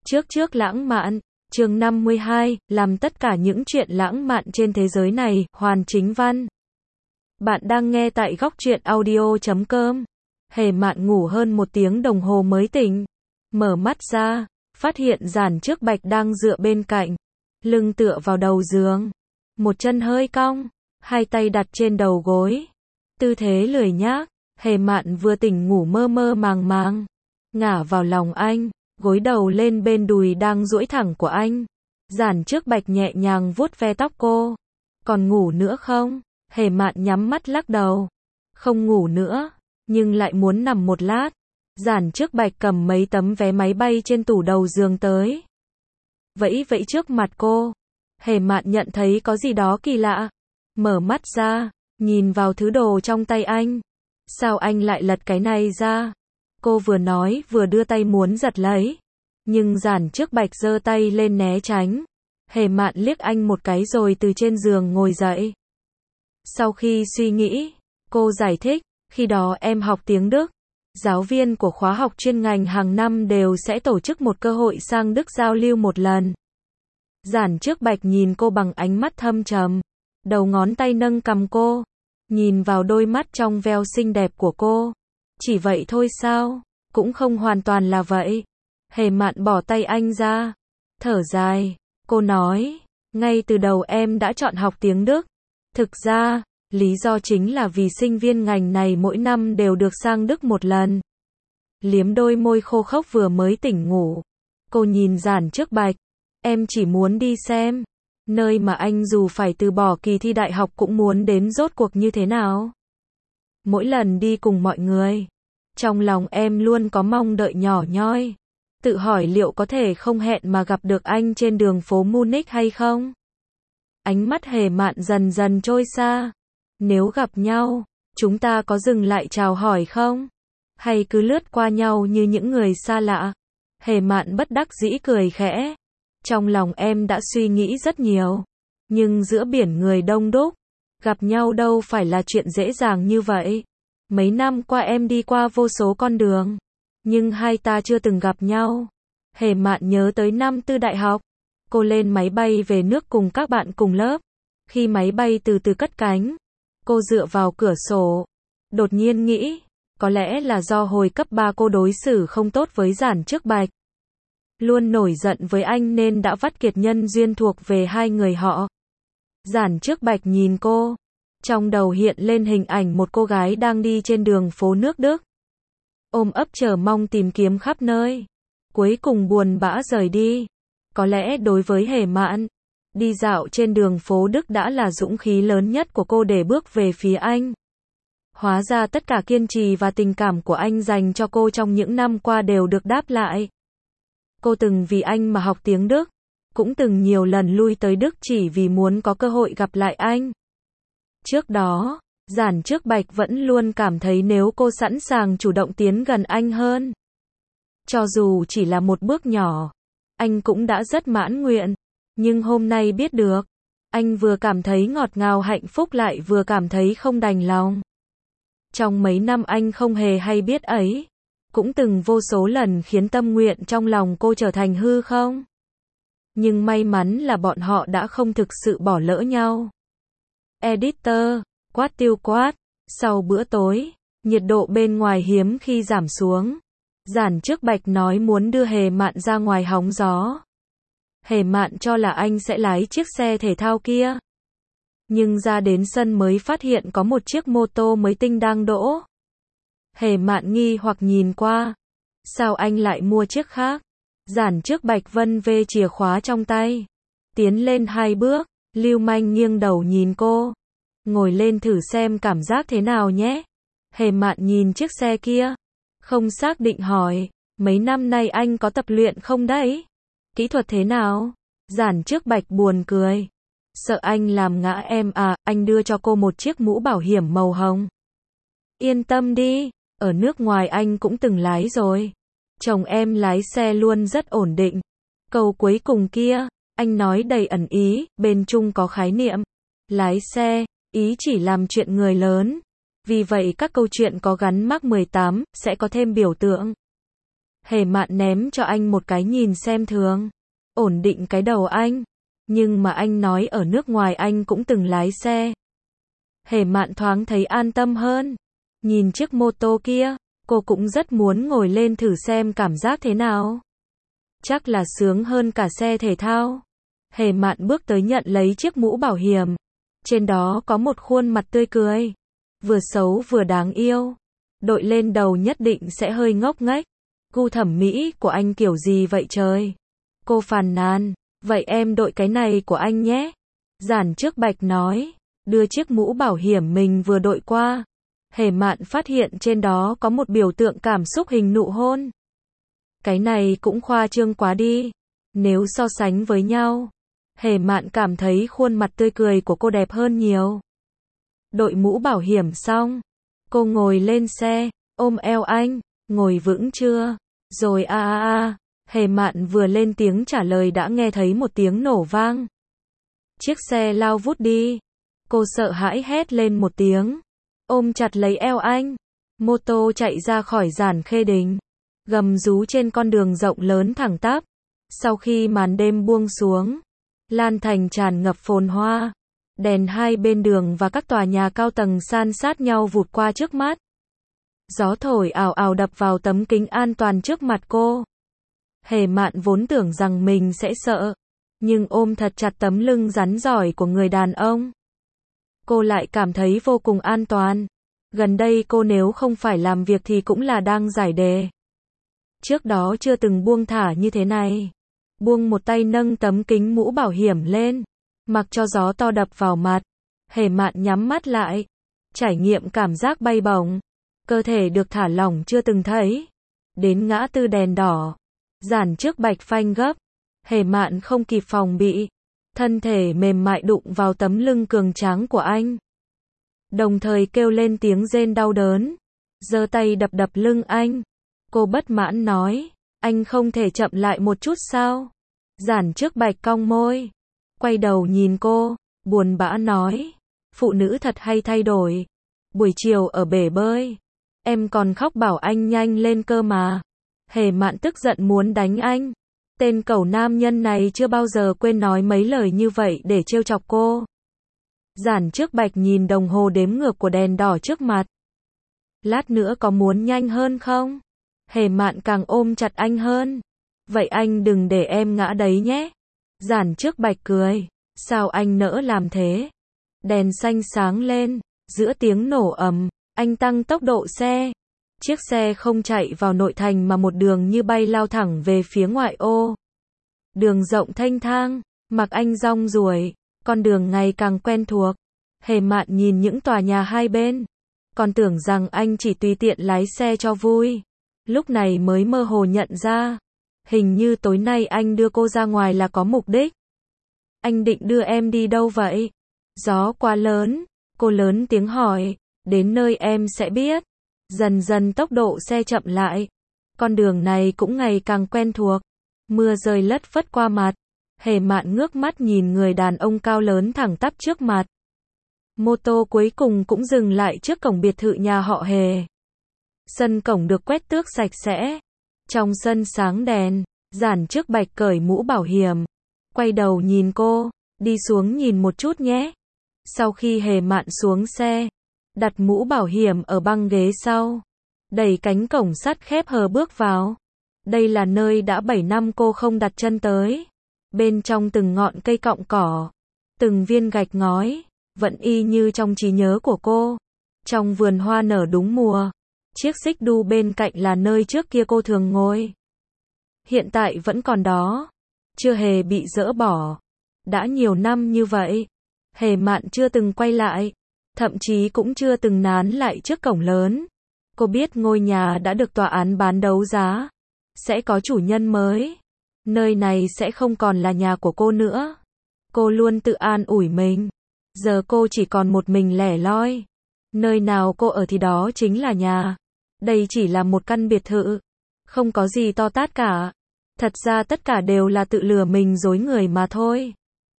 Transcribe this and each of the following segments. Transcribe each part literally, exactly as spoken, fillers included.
Trước trước lãng mạn, chương năm mươi hai, làm tất cả những chuyện lãng mạn trên thế giới này, Hoàn Chính Văn. Bạn đang nghe tại góc truyện audio chấm com. Hề Mạn ngủ hơn một tiếng đồng hồ mới tỉnh. Mở mắt ra, phát hiện Giản Trước Bạch đang dựa bên cạnh, lưng tựa vào đầu giường. Một chân hơi cong, hai tay đặt trên đầu gối. Tư thế lười nhác, Hề Mạn vừa tỉnh ngủ mơ mơ màng màng. Ngả vào lòng anh, gối đầu lên bên đùi đang duỗi thẳng của anh. Giản Trước Bạch nhẹ nhàng vuốt ve tóc cô. Còn ngủ nữa không? Hề Mạn nhắm mắt lắc đầu. Không ngủ nữa, nhưng lại muốn nằm một lát. Giản Trước Bạch cầm mấy tấm vé máy bay trên tủ đầu giường tới. Vẫy vẫy trước mặt cô. Hề Mạn nhận thấy có gì đó kỳ lạ. Mở mắt ra, nhìn vào thứ đồ trong tay anh. Sao anh lại lật cái này ra? Cô vừa nói vừa đưa tay muốn giật lấy. Nhưng Giản Trước Bạch giơ tay lên né tránh. Hề Mạn liếc anh một cái rồi từ trên giường ngồi dậy. Sau khi suy nghĩ, cô giải thích, khi đó em học tiếng Đức. Giáo viên của khóa học chuyên ngành hàng năm đều sẽ tổ chức một cơ hội sang Đức giao lưu một lần. Giản Trước Bạch nhìn cô bằng ánh mắt thâm trầm. Đầu ngón tay nâng cằm cô. Nhìn vào đôi mắt trong veo xinh đẹp của cô. Chỉ vậy thôi sao? Cũng không hoàn toàn là vậy. Hề Mạn bỏ tay anh ra. Thở dài. Cô nói, ngay từ đầu em đã chọn học tiếng Đức. Thực ra, lý do chính là vì sinh viên ngành này mỗi năm đều được sang Đức một lần. Liếm đôi môi khô khốc vừa mới tỉnh ngủ. Cô nhìn Giản Trước Bạch. Em chỉ muốn đi xem. Nơi mà anh dù phải từ bỏ kỳ thi đại học cũng muốn đến rốt cuộc như thế nào. Mỗi lần đi cùng mọi người, trong lòng em luôn có mong đợi nhỏ nhoi. Tự hỏi liệu có thể không hẹn mà gặp được anh trên đường phố Munich hay không? Ánh mắt Hề Mạn dần dần trôi xa. Nếu gặp nhau, chúng ta có dừng lại chào hỏi không? Hay cứ lướt qua nhau như những người xa lạ? Hề Mạn bất đắc dĩ cười khẽ. Trong lòng em đã suy nghĩ rất nhiều. Nhưng giữa biển người đông đúc, gặp nhau đâu phải là chuyện dễ dàng như vậy. Mấy năm qua em đi qua vô số con đường. Nhưng hai ta chưa từng gặp nhau. Hề Mạn nhớ tới năm tư đại học. Cô lên máy bay về nước cùng các bạn cùng lớp. Khi máy bay từ từ cất cánh, cô dựa vào cửa sổ. Đột nhiên nghĩ, có lẽ là do hồi cấp ba cô đối xử không tốt với Giản Trước Bạch. Luôn nổi giận với anh nên đã vắt kiệt nhân duyên thuộc về hai người họ. Giản Trước Bạch nhìn cô. Trong đầu hiện lên hình ảnh một cô gái đang đi trên đường phố nước Đức. Ôm ấp chờ mong tìm kiếm khắp nơi. Cuối cùng buồn bã rời đi. Có lẽ đối với Hề Mạn, đi dạo trên đường phố Đức đã là dũng khí lớn nhất của cô để bước về phía anh. Hóa ra tất cả kiên trì và tình cảm của anh dành cho cô trong những năm qua đều được đáp lại. Cô từng vì anh mà học tiếng Đức. Cũng từng nhiều lần lui tới Đức chỉ vì muốn có cơ hội gặp lại anh. Trước đó, Giản Trước Bạch vẫn luôn cảm thấy nếu cô sẵn sàng chủ động tiến gần anh hơn, cho dù chỉ là một bước nhỏ, anh cũng đã rất mãn nguyện. Nhưng hôm nay biết được, anh vừa cảm thấy ngọt ngào hạnh phúc lại vừa cảm thấy không đành lòng. Trong mấy năm anh không hề hay biết ấy, cũng từng vô số lần khiến tâm nguyện trong lòng cô trở thành hư không. Nhưng may mắn là bọn họ đã không thực sự bỏ lỡ nhau. Editor, quát tiêu quát. Sau bữa tối, nhiệt độ bên ngoài hiếm khi giảm xuống. Giản Trước Bạch nói muốn đưa Hề Mạn ra ngoài hóng gió. Hề Mạn cho là anh sẽ lái chiếc xe thể thao kia. Nhưng ra đến sân mới phát hiện có một chiếc mô tô mới tinh đang đỗ. Hề Mạn nghi hoặc nhìn qua. Sao anh lại mua chiếc khác? Giản Trước Bạch vân vê chìa khóa trong tay. Tiến lên hai bước, lưu manh nghiêng đầu nhìn cô. Ngồi lên thử xem cảm giác thế nào nhé. Hề Mạn nhìn chiếc xe kia. Không xác định hỏi, mấy năm nay anh có tập luyện không đấy? Kỹ thuật thế nào? Giản Trước Bạch buồn cười. Sợ anh làm ngã em à, anh đưa cho cô một chiếc mũ bảo hiểm màu hồng. Yên tâm đi, ở nước ngoài anh cũng từng lái rồi. Chồng em lái xe luôn rất ổn định. Câu cuối cùng kia, anh nói đầy ẩn ý, bên Trung có khái niệm. Lái xe, ý chỉ làm chuyện người lớn. Vì vậy các câu chuyện có gắn mác mười tám, sẽ có thêm biểu tượng. Hề Mạn ném cho anh một cái nhìn xem thường. Ổn định cái đầu anh. Nhưng mà anh nói ở nước ngoài anh cũng từng lái xe. Hề Mạn thoáng thấy an tâm hơn. Nhìn chiếc mô tô kia, cô cũng rất muốn ngồi lên thử xem cảm giác thế nào. Chắc là sướng hơn cả xe thể thao. Hề Mạn bước tới nhận lấy chiếc mũ bảo hiểm. Trên đó có một khuôn mặt tươi cười. Vừa xấu vừa đáng yêu. Đội lên đầu nhất định sẽ hơi ngốc nghếch. Gu thẩm mỹ của anh kiểu gì vậy trời? Cô phàn nàn. Vậy em đội cái này của anh nhé. Giản Trước Bạch nói. Đưa chiếc mũ bảo hiểm mình vừa đội qua. Hề Mạn phát hiện trên đó có một biểu tượng cảm xúc hình nụ hôn. Cái này cũng khoa trương quá đi. Nếu so sánh với nhau, Hề Mạn cảm thấy khuôn mặt tươi cười của cô đẹp hơn nhiều. Đội mũ bảo hiểm xong, cô ngồi lên xe, ôm eo anh, ngồi vững chưa? Rồi a a a, Hề Mạn vừa lên tiếng trả lời đã nghe thấy một tiếng nổ vang. Chiếc xe lao vút đi. Cô sợ hãi hét lên một tiếng, ôm chặt lấy eo anh. Mô tô chạy ra khỏi Giản Khê Đình, gầm rú trên con đường rộng lớn thẳng tắp. Sau khi màn đêm buông xuống, Lan Thành tràn ngập phồn hoa. Đèn hai bên đường và các tòa nhà cao tầng san sát nhau vụt qua trước mắt. Gió thổi ào ào đập vào tấm kính an toàn trước mặt cô. Hề Mạn vốn tưởng rằng mình sẽ sợ, nhưng ôm thật chặt tấm lưng rắn giỏi của người đàn ông, cô lại cảm thấy vô cùng an toàn. Gần đây cô nếu không phải làm việc thì cũng là đang giải đề. Trước đó chưa từng buông thả như thế này. Buông một tay nâng tấm kính mũ bảo hiểm lên, mặc cho gió to đập vào mặt. Hề Mạn nhắm mắt lại, trải nghiệm cảm giác bay bổng. Cơ thể được thả lỏng chưa từng thấy. Đến ngã tư đèn đỏ, Giản Trước Bạch phanh gấp. Hề Mạn không kịp phòng bị, thân thể mềm mại đụng vào tấm lưng cường tráng của anh, đồng thời kêu lên tiếng rên đau đớn, giơ tay đập đập lưng anh. Cô bất mãn nói, anh không thể chậm lại một chút sao? Giản Trước Bạch cong môi, quay đầu nhìn cô, buồn bã nói, phụ nữ thật hay thay đổi. Buổi chiều ở bể bơi, em còn khóc bảo anh nhanh lên cơ mà. Hề Mạn tức giận muốn đánh anh. Tên cẩu nam nhân này chưa bao giờ quên nói mấy lời như vậy để trêu chọc cô. Giản Trước Bạch nhìn đồng hồ đếm ngược của đèn đỏ trước mặt. Lát nữa có muốn nhanh hơn không? Hề Mạn càng ôm chặt anh hơn. Vậy anh đừng để em ngã đấy nhé. Giản Trước Bạch cười. Sao anh nỡ làm thế? Đèn xanh sáng lên. Giữa tiếng nổ ầm, anh tăng tốc độ xe. Chiếc xe không chạy vào nội thành mà một đường như bay lao thẳng về phía ngoại ô. Đường rộng thênh thang, mặc anh rong ruổi, con đường ngày càng quen thuộc. Hề Mạn nhìn những tòa nhà hai bên, còn tưởng rằng anh chỉ tùy tiện lái xe cho vui. Lúc này mới mơ hồ nhận ra, hình như tối nay anh đưa cô ra ngoài là có mục đích. Anh định đưa em đi đâu vậy? Gió quá lớn, cô lớn tiếng hỏi, đến nơi em sẽ biết. Dần dần tốc độ xe chậm lại. Con đường này cũng ngày càng quen thuộc. Mưa rơi lất phất qua mặt. Hề Mạn ngước mắt nhìn người đàn ông cao lớn thẳng tắp trước mặt. Mô tô cuối cùng cũng dừng lại trước cổng biệt thự nhà họ Hề. Sân cổng được quét tước sạch sẽ. Trong sân sáng đèn, Giản Trước Bạch cởi mũ bảo hiểm. Quay đầu nhìn cô, đi xuống nhìn một chút nhé. Sau khi Hề Mạn xuống xe, đặt mũ bảo hiểm ở băng ghế sau, đẩy cánh cổng sắt khép hờ bước vào. Đây là nơi đã bảy năm cô không đặt chân tới. Bên trong từng ngọn cây cọng cỏ, từng viên gạch ngói, vẫn y như trong trí nhớ của cô. Trong vườn hoa nở đúng mùa, chiếc xích đu bên cạnh là nơi trước kia cô thường ngồi. Hiện tại vẫn còn đó, chưa hề bị dỡ bỏ. Đã nhiều năm như vậy, Hề Mạn chưa từng quay lại. Thậm chí cũng chưa từng nán lại trước cổng lớn. Cô biết ngôi nhà đã được tòa án bán đấu giá. Sẽ có chủ nhân mới. Nơi này sẽ không còn là nhà của cô nữa. Cô luôn tự an ủi mình. Giờ cô chỉ còn một mình lẻ loi. Nơi nào cô ở thì đó chính là nhà. Đây chỉ là một căn biệt thự. Không có gì to tát cả. Thật ra tất cả đều là tự lừa mình dối người mà thôi.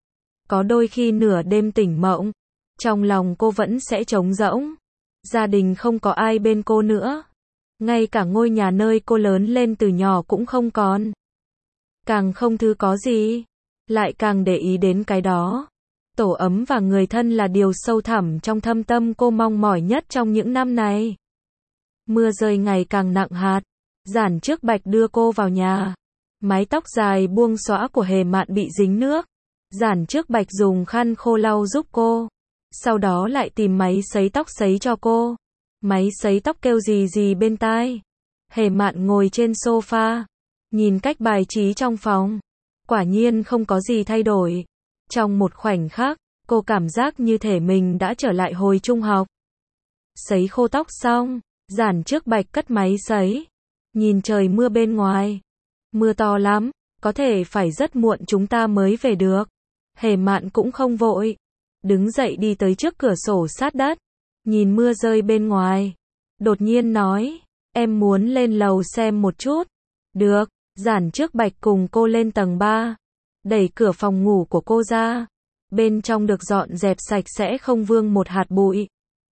Có đôi khi nửa đêm tỉnh mộng, trong lòng cô vẫn sẽ trống rỗng. Gia đình không có ai bên cô nữa. Ngay cả ngôi nhà nơi cô lớn lên từ nhỏ cũng không còn. Càng không thứ có gì, lại càng để ý đến cái đó. Tổ ấm và người thân là điều sâu thẳm trong thâm tâm cô mong mỏi nhất trong những năm này. Mưa rơi ngày càng nặng hạt. Giản Trước Bạch đưa cô vào nhà. Mái tóc dài buông xõa của Hề Mạn bị dính nước. Giản Trước Bạch dùng khăn khô lau giúp cô. Sau đó lại tìm máy sấy tóc sấy cho cô. Máy sấy tóc kêu gì gì bên tai. Hề Mạn ngồi trên sofa, nhìn cách bài trí trong phòng. Quả nhiên không có gì thay đổi. Trong một khoảnh khắc, cô cảm giác như thể mình đã trở lại hồi trung học. Sấy khô tóc xong, Giản Trước Bạch cất máy sấy. Nhìn trời mưa bên ngoài. Mưa to lắm, có thể phải rất muộn chúng ta mới về được. Hề Mạn cũng không vội. Đứng dậy đi tới trước cửa sổ sát đất. Nhìn mưa rơi bên ngoài. Đột nhiên nói, em muốn lên lầu xem một chút. Được, Giản Trước Bạch cùng cô lên tầng ba. Đẩy cửa phòng ngủ của cô ra. Bên trong được dọn dẹp sạch sẽ không vương một hạt bụi.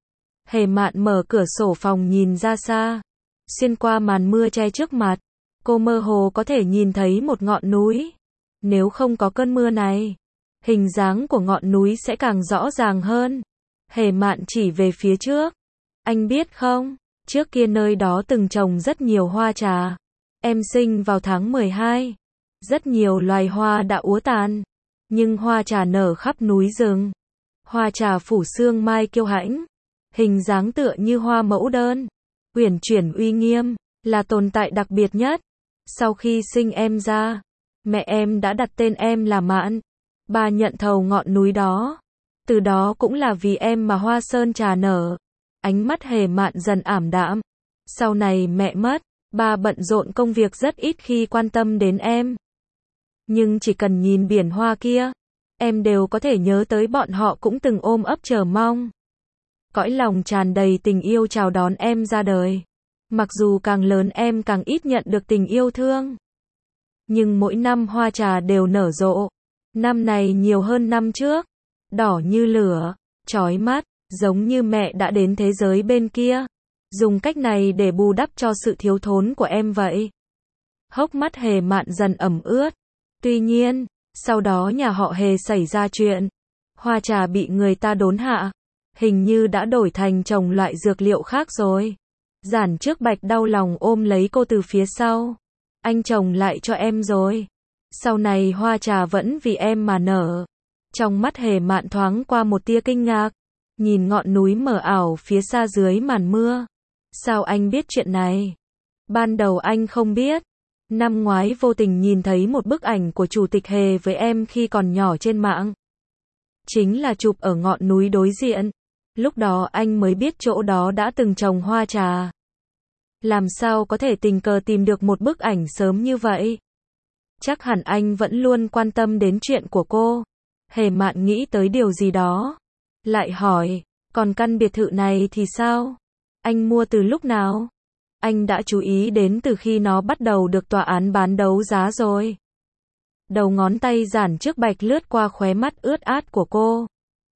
Hề Mạn mở cửa sổ phòng nhìn ra xa. Xuyên qua màn mưa che trước mặt, cô mơ hồ có thể nhìn thấy một ngọn núi. Nếu không có cơn mưa này, hình dáng của ngọn núi sẽ càng rõ ràng hơn. Hề Mạn chỉ về phía trước. Anh biết không, trước kia nơi đó từng trồng rất nhiều hoa trà. Em sinh vào tháng mười hai. Rất nhiều loài hoa đã úa tàn. Nhưng hoa trà nở khắp núi rừng. Hoa trà phủ sương mai kiêu hãnh. Hình dáng tựa như hoa mẫu đơn. Uyển chuyển uy nghiêm, là tồn tại đặc biệt nhất. Sau khi sinh em ra, mẹ em đã đặt tên em là Mạn. Ba nhận thầu ngọn núi đó. Từ đó cũng là vì em mà hoa sơn trà nở. Ánh mắt Hề Mạn dần ảm đạm. Sau này mẹ mất, ba bận rộn công việc rất ít khi quan tâm đến em. Nhưng chỉ cần nhìn biển hoa kia, em đều có thể nhớ tới bọn họ cũng từng ôm ấp chờ mong. Cõi lòng tràn đầy tình yêu chào đón em ra đời. Mặc dù càng lớn em càng ít nhận được tình yêu thương. Nhưng mỗi năm hoa trà đều nở rộ. Năm này nhiều hơn năm trước. Đỏ như lửa, chói mắt, giống như mẹ đã đến thế giới bên kia. Dùng cách này để bù đắp cho sự thiếu thốn của em vậy. Hốc mắt Hề Mạn dần ẩm ướt. Tuy nhiên, sau đó nhà họ Hề xảy ra chuyện. Hoa trà bị người ta đốn hạ. Hình như đã đổi thành trồng loại dược liệu khác rồi. Giản Trước Bạch đau lòng ôm lấy cô từ phía sau. Anh trồng lại cho em rồi. Sau này hoa trà vẫn vì em mà nở. Trong mắt Hề Mạn thoáng qua một tia kinh ngạc. Nhìn ngọn núi mờ ảo phía xa dưới màn mưa. Sao anh biết chuyện này? Ban đầu anh không biết. Năm ngoái vô tình nhìn thấy một bức ảnh của Chủ tịch Hề với em khi còn nhỏ trên mạng. Chính là chụp ở ngọn núi đối diện. Lúc đó anh mới biết chỗ đó đã từng trồng hoa trà. Làm sao có thể tình cờ tìm được một bức ảnh sớm như vậy? Chắc hẳn anh vẫn luôn quan tâm đến chuyện của cô. Hề Mạn nghĩ tới điều gì đó. Lại hỏi, còn căn biệt thự này thì sao? Anh mua từ lúc nào? Anh đã chú ý đến từ khi nó bắt đầu được tòa án bán đấu giá rồi. Đầu ngón tay Giản Trước Bạch lướt qua khóe mắt ướt át của cô.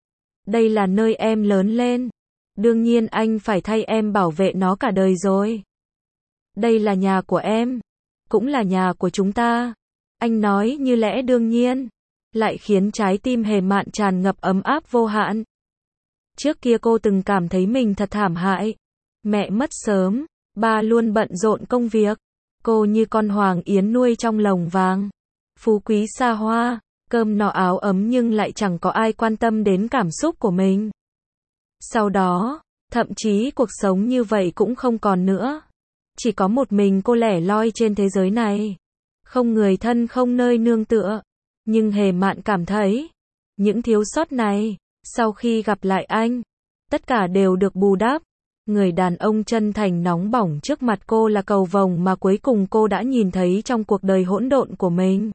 Đây là nơi em lớn lên. Đương nhiên anh phải thay em bảo vệ nó cả đời rồi. Đây là nhà của em. Cũng là nhà của chúng ta. Anh nói như lẽ đương nhiên. Lại khiến trái tim Hề Mạn tràn ngập ấm áp vô hạn. Trước kia cô từng cảm thấy mình thật thảm hại. Mẹ mất sớm. Ba luôn bận rộn công việc. Cô như con hoàng yến nuôi trong lồng vàng. Phú quý xa hoa. Cơm no áo ấm nhưng lại chẳng có ai quan tâm đến cảm xúc của mình. Sau đó, thậm chí cuộc sống như vậy cũng không còn nữa. Chỉ có một mình cô lẻ loi trên thế giới này. Không người thân không nơi nương tựa. Nhưng Hề Mạn cảm thấy, những thiếu sót này, sau khi gặp lại anh, tất cả đều được bù đắp. Người đàn ông chân thành nóng bỏng trước mặt cô là cầu vồng mà cuối cùng cô đã nhìn thấy trong cuộc đời hỗn độn của mình.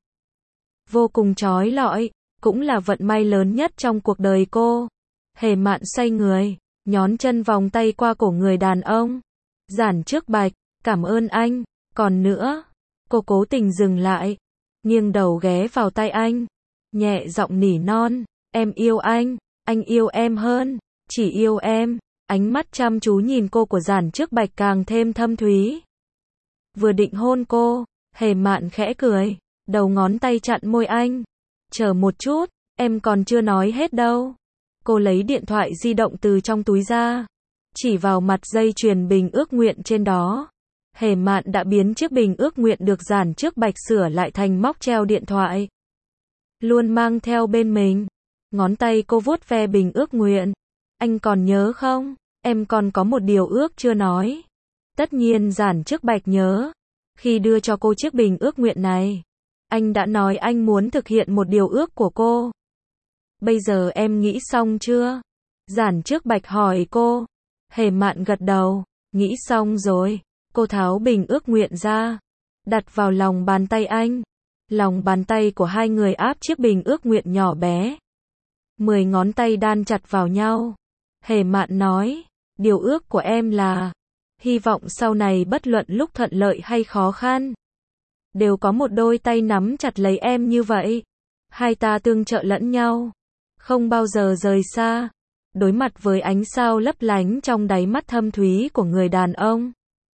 Vô cùng chói lọi, cũng là vận may lớn nhất trong cuộc đời cô. Hề Mạn xoay người, nhón chân vòng tay qua cổ người đàn ông. Giản Trước Bạch, cảm ơn anh. Còn nữa, cô cố tình dừng lại, nghiêng đầu ghé vào tay anh, nhẹ giọng nỉ non, em yêu anh, anh yêu em hơn, chỉ yêu em. Ánh mắt chăm chú nhìn cô của Giản Trước Bạch càng thêm thâm thúy. Vừa định hôn cô, Hề Mạn khẽ cười, đầu ngón tay chặn môi anh. Chờ một chút, em còn chưa nói hết đâu. Cô lấy điện thoại di động từ trong túi ra, chỉ vào mặt dây chuyền bình ước nguyện trên đó. Hề Mạn đã biến chiếc bình ước nguyện được Giản Trước Bạch sửa lại thành móc treo điện thoại, luôn mang theo bên mình. Ngón tay cô vuốt ve bình ước nguyện. Anh còn nhớ không? Em còn có một điều ước chưa nói. Tất nhiên Giản Trước Bạch nhớ. Khi đưa cho cô chiếc bình ước nguyện này, anh đã nói anh muốn thực hiện một điều ước của cô. Bây giờ em nghĩ xong chưa? Giản Trước Bạch hỏi cô. Hề Mạn gật đầu, nghĩ xong rồi. Cô tháo bình ước nguyện ra, đặt vào lòng bàn tay anh. Lòng bàn tay của hai người áp chiếc bình ước nguyện nhỏ bé. Mười ngón tay đan chặt vào nhau. Hề Mạn nói, điều ước của em là, hy vọng sau này bất luận lúc thuận lợi hay khó khăn, đều có một đôi tay nắm chặt lấy em như vậy. Hai ta tương trợ lẫn nhau, không bao giờ rời xa. Đối mặt với ánh sao lấp lánh trong đáy mắt thâm thúy của người đàn ông,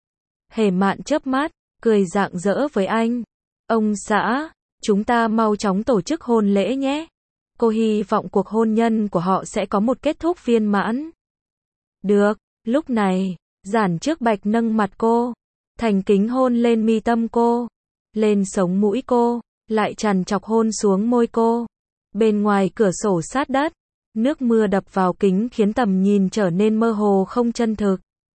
Hề Mạn chớp mắt, cười rạng rỡ với anh. Ông xã, chúng ta mau chóng tổ chức hôn lễ nhé. Cô hy vọng cuộc hôn nhân của họ sẽ có một kết thúc viên mãn. Được, lúc này, Giản Trước Bạch nâng mặt cô, thành kính hôn lên mi tâm cô, lên sống mũi cô, lại trằn trọc hôn xuống môi cô. Bên ngoài cửa sổ sát đất, nước mưa đập vào kính khiến tầm nhìn trở nên mơ hồ không chân thực.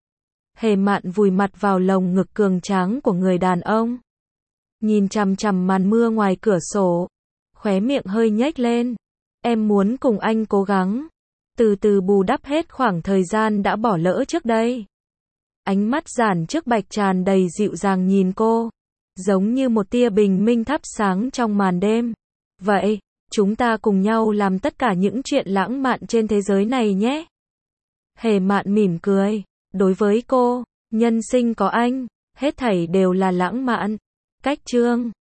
Hề Mạn vùi mặt vào lồng ngực cường tráng của người đàn ông, nhìn chằm chằm màn mưa ngoài cửa sổ, khóe miệng hơi nhếch lên. Em muốn cùng anh cố gắng, từ từ bù đắp hết khoảng thời gian đã bỏ lỡ trước đây. Ánh mắt Giản Trước Bạch tràn đầy dịu dàng nhìn cô, giống như một tia bình minh thắp sáng trong màn đêm. Vậy, chúng ta cùng nhau làm tất cả những chuyện lãng mạn trên thế giới này nhé. Hề Mạn mỉm cười, đối với cô, nhân sinh có anh, hết thảy đều là lãng mạn. Cách chương